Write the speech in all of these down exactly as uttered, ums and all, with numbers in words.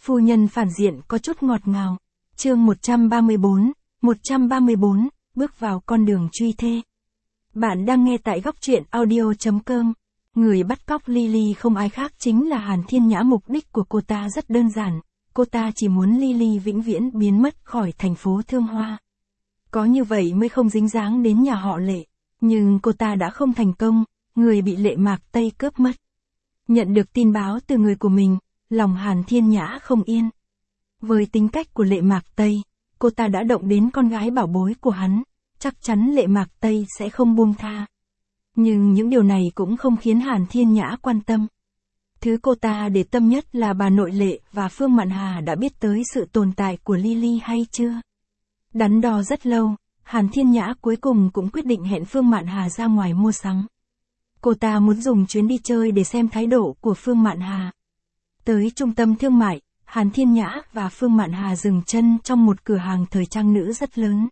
Phu nhân phản diện có chút ngọt ngào. Chương một trăm ba mươi bốn, một trăm ba mươi bốn, bước vào con đường truy thê. Bạn đang nghe tại góc truyện audio chấm com. Người bắt cóc Lily không ai khác chính là Hàn Thiên Nhã. Mục đích của cô ta rất đơn giản, cô ta chỉ muốn Lily vĩnh viễn biến mất khỏi thành phố Thương Hoa. Có như vậy mới không dính dáng đến nhà họ Lệ. Nhưng cô ta đã không thành công, người bị Lệ Mạc Tây cướp mất. Nhận được tin báo từ người của mình, lòng Hàn Thiên Nhã không yên. Với tính cách của Lệ Mạc Tây, cô ta đã động đến con gái bảo bối của hắn, chắc chắn Lệ Mạc Tây sẽ không buông tha. Nhưng những điều này cũng không khiến Hàn Thiên Nhã quan tâm. Thứ cô ta để tâm nhất là bà nội Lệ và Phương Mạn Hà đã biết tới sự tồn tại của Lily hay chưa. Đắn đo rất lâu, Hàn Thiên Nhã cuối cùng cũng quyết định hẹn Phương Mạn Hà ra ngoài mua sắm. Cô ta muốn dùng chuyến đi chơi để xem thái độ của Phương Mạn Hà. Tới trung tâm thương mại, Hàn Thiên Nhã và Phương Mạn Hà dừng chân trong một cửa hàng thời trang nữ rất lớn.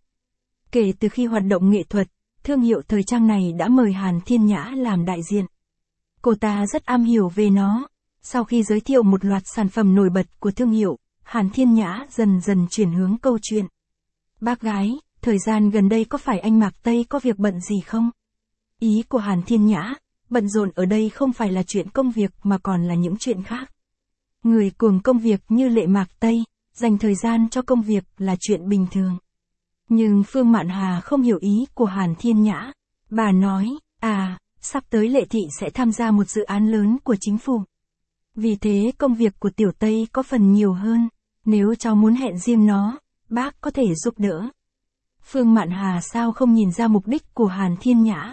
Kể từ khi hoạt động nghệ thuật, thương hiệu thời trang này đã mời Hàn Thiên Nhã làm đại diện. Cô ta rất am hiểu về nó. Sau khi giới thiệu một loạt sản phẩm nổi bật của thương hiệu, Hàn Thiên Nhã dần dần chuyển hướng câu chuyện. Bác gái, thời gian gần đây có phải anh Mạc Tây có việc bận gì không? Ý của Hàn Thiên Nhã, bận rộn ở đây không phải là chuyện công việc mà còn là những chuyện khác. Người cuồng công việc như Lệ Mạc Tây, dành thời gian cho công việc là chuyện bình thường. Nhưng Phương Mạn Hà không hiểu ý của Hàn Thiên Nhã. Bà nói, à, sắp tới Lệ Thị sẽ tham gia một dự án lớn của chính phủ. Vì thế công việc của Tiểu Tây có phần nhiều hơn. Nếu cháu muốn hẹn riêng nó, bác có thể giúp đỡ. Phương Mạn Hà sao không nhìn ra mục đích của Hàn Thiên Nhã.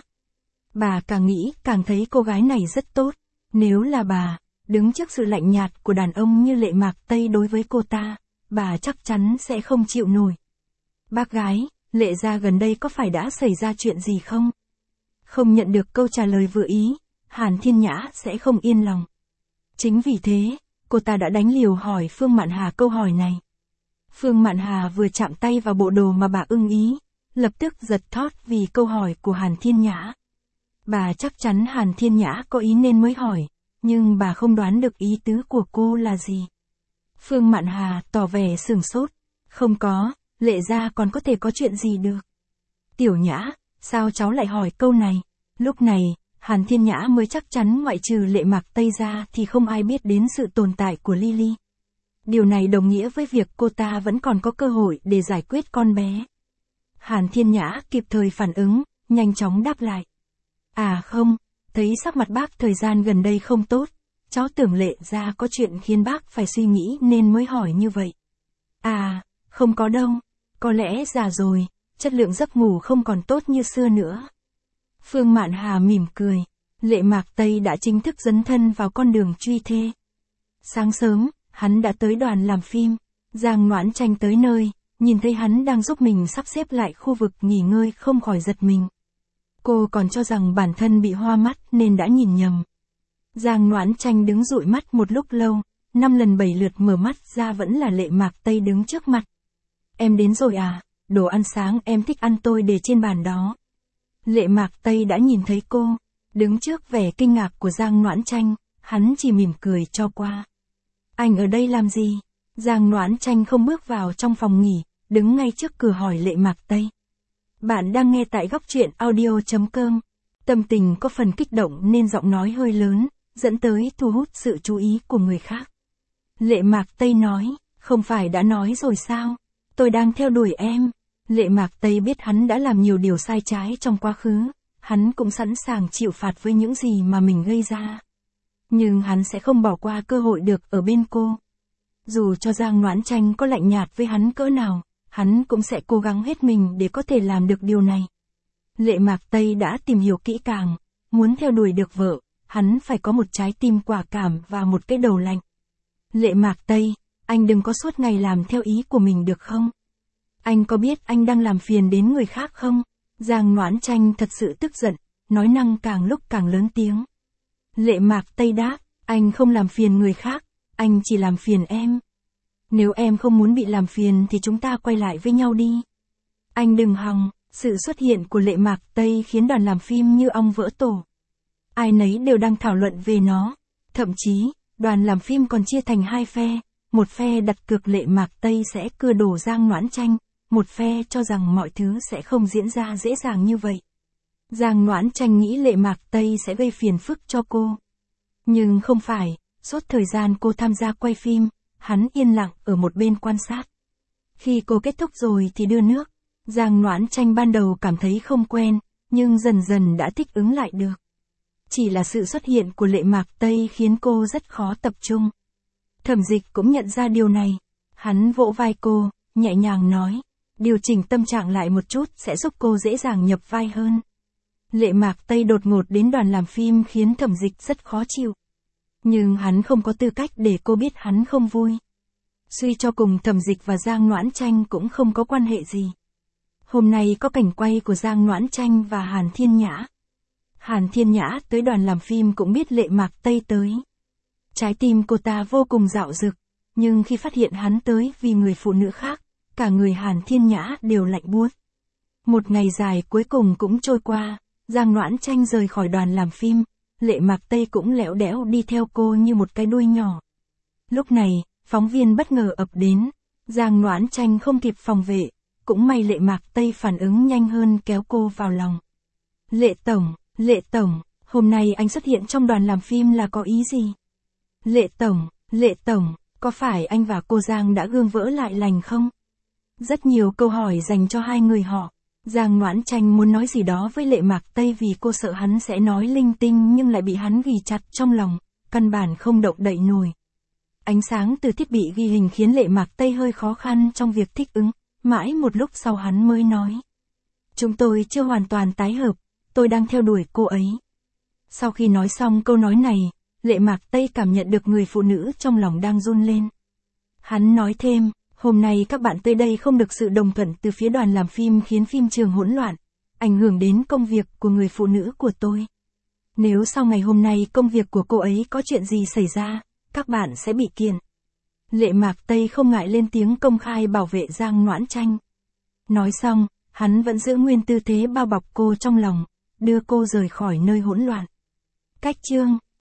Bà càng nghĩ càng thấy cô gái này rất tốt. Nếu là bà, đứng trước sự lạnh nhạt của đàn ông như Lệ Mạc Tây đối với cô ta, bà chắc chắn sẽ không chịu nổi. Bác gái, Lệ gia gần đây có phải đã xảy ra chuyện gì không? Không nhận được câu trả lời vừa ý, Hàn Thiên Nhã sẽ không yên lòng. Chính vì thế, cô ta đã đánh liều hỏi Phương Mạn Hà câu hỏi này. Phương Mạn Hà vừa chạm tay vào bộ đồ mà bà ưng ý, lập tức giật thót vì câu hỏi của Hàn Thiên Nhã. Bà chắc chắn Hàn Thiên Nhã có ý nên mới hỏi, nhưng bà không đoán được ý tứ của cô là gì. Phương Mạn Hà tỏ vẻ sửng sốt. Không có, Lệ gia còn có thể có chuyện gì được. Tiểu Nhã, sao cháu lại hỏi câu này? Lúc này, Hàn Thiên Nhã mới chắc chắn ngoại trừ Lệ Mạc Tây ra thì không ai biết đến sự tồn tại của Lily. Điều này đồng nghĩa với việc cô ta vẫn còn có cơ hội để giải quyết con bé. Hàn Thiên Nhã kịp thời phản ứng, nhanh chóng đáp lại. À không, thấy sắc mặt bác thời gian gần đây không tốt, cháu tưởng Lệ gia có chuyện khiến bác phải suy nghĩ nên mới hỏi như vậy. À, không có đâu, có lẽ già rồi, chất lượng giấc ngủ không còn tốt như xưa nữa. Phương Mạn Hà mỉm cười, Lệ Mạc Tây đã chính thức dấn thân vào con đường truy thê. Sáng sớm, hắn đã tới đoàn làm phim, Giang Noãn Tranh tới nơi, nhìn thấy hắn đang giúp mình sắp xếp lại khu vực nghỉ ngơi không khỏi giật mình. Cô còn cho rằng bản thân bị hoa mắt nên đã nhìn nhầm. Giang Noãn Tranh đứng dụi mắt một lúc lâu, năm lần bảy lượt mở mắt ra vẫn là Lệ Mạc Tây đứng trước mặt. Em đến rồi à, đồ ăn sáng em thích ăn tôi để trên bàn đó. Lệ Mạc Tây đã nhìn thấy cô, đứng trước vẻ kinh ngạc của Giang Noãn Tranh, hắn chỉ mỉm cười cho qua. Anh ở đây làm gì? Giang Noãn Tranh không bước vào trong phòng nghỉ, đứng ngay trước cửa hỏi Lệ Mạc Tây. Bạn đang nghe tại góc truyện audio chấm com. Tâm tình có phần kích động nên giọng nói hơi lớn, dẫn tới thu hút sự chú ý của người khác. Lệ Mạc Tây nói, không phải đã nói rồi sao? Tôi đang theo đuổi em. Lệ Mạc Tây biết hắn đã làm nhiều điều sai trái trong quá khứ, hắn cũng sẵn sàng chịu phạt với những gì mà mình gây ra. Nhưng hắn sẽ không bỏ qua cơ hội được ở bên cô. Dù cho Giang Noãn Tranh có lạnh nhạt với hắn cỡ nào, hắn cũng sẽ cố gắng hết mình để có thể làm được điều này. Lệ Mạc Tây đã tìm hiểu kỹ càng, muốn theo đuổi được vợ, hắn phải có một trái tim quả cảm và một cái đầu lạnh. Lệ Mạc Tây, anh đừng có suốt ngày làm theo ý của mình được không? Anh có biết anh đang làm phiền đến người khác không? Giang Noãn Tranh thật sự tức giận, nói năng càng lúc càng lớn tiếng. Lệ Mạc Tây đáp, anh không làm phiền người khác, anh chỉ làm phiền em. Nếu em không muốn bị làm phiền thì chúng ta quay lại với nhau đi. Anh đừng hòng. Sự xuất hiện của Lệ Mạc Tây khiến đoàn làm phim như ong vỡ tổ. Ai nấy đều đang thảo luận về nó. Thậm chí, đoàn làm phim còn chia thành hai phe. một phe đặt cược Lệ Mạc Tây sẽ cưa đổ Giang Noãn Tranh, một phe cho rằng mọi thứ sẽ không diễn ra dễ dàng như vậy. Giang Noãn Tranh nghĩ Lệ Mạc Tây sẽ gây phiền phức cho cô. Nhưng không phải, suốt thời gian cô tham gia quay phim, hắn yên lặng ở một bên quan sát. Khi cô kết thúc rồi thì đưa nước. Giang Noãn Tranh ban đầu cảm thấy không quen, nhưng dần dần đã thích ứng lại được. Chỉ là sự xuất hiện của Lệ Mạc Tây khiến cô rất khó tập trung. Thẩm Dịch cũng nhận ra điều này. Hắn vỗ vai cô, nhẹ nhàng nói, điều chỉnh tâm trạng lại một chút sẽ giúp cô dễ dàng nhập vai hơn. Lệ Mạc Tây đột ngột đến đoàn làm phim khiến Thẩm Dịch rất khó chịu. Nhưng hắn không có tư cách để cô biết hắn không vui. Suy cho cùng Thẩm Dịch và Giang Noãn Tranh cũng không có quan hệ gì. Hôm nay có cảnh quay của Giang Noãn Tranh và Hàn Thiên Nhã. Hàn Thiên Nhã tới đoàn làm phim cũng biết Lệ Mạc Tây tới. Trái tim cô ta vô cùng dạo dực, nhưng khi phát hiện hắn tới vì người phụ nữ khác, cả người Hàn Thiên Nhã đều lạnh buốt. Một ngày dài cuối cùng cũng trôi qua, Giang Noãn Tranh rời khỏi đoàn làm phim, Lệ Mạc Tây cũng lẽo đẽo đi theo cô như một cái đuôi nhỏ. Lúc này, phóng viên bất ngờ ập đến, Giang Noãn Tranh không kịp phòng vệ, cũng may Lệ Mạc Tây phản ứng nhanh hơn kéo cô vào lòng. Lệ Tổng, Lệ Tổng, hôm nay anh xuất hiện trong đoàn làm phim là có ý gì? Lệ Tổng, Lệ Tổng, có phải anh và cô Giang đã gương vỡ lại lành không? Rất nhiều câu hỏi dành cho hai người họ. Giang Noãn Tranh muốn nói gì đó với Lệ Mạc Tây vì cô sợ hắn sẽ nói linh tinh nhưng lại bị hắn ghi chặt trong lòng, căn bản không động đậy nổi. Ánh sáng từ thiết bị ghi hình khiến Lệ Mạc Tây hơi khó khăn trong việc thích ứng, mãi một lúc sau hắn mới nói. Chúng tôi chưa hoàn toàn tái hợp, tôi đang theo đuổi cô ấy. Sau khi nói xong câu nói này, Lệ Mạc Tây cảm nhận được người phụ nữ trong lòng đang run lên. Hắn nói thêm, hôm nay các bạn tới đây không được sự đồng thuận từ phía đoàn làm phim khiến phim trường hỗn loạn, ảnh hưởng đến công việc của người phụ nữ của tôi. Nếu sau ngày hôm nay công việc của cô ấy có chuyện gì xảy ra, các bạn sẽ bị kiện. Lệ Mạc Tây không ngại lên tiếng công khai bảo vệ Giang Noãn Tranh. Nói xong, hắn vẫn giữ nguyên tư thế bao bọc cô trong lòng, đưa cô rời khỏi nơi hỗn loạn. Cách chương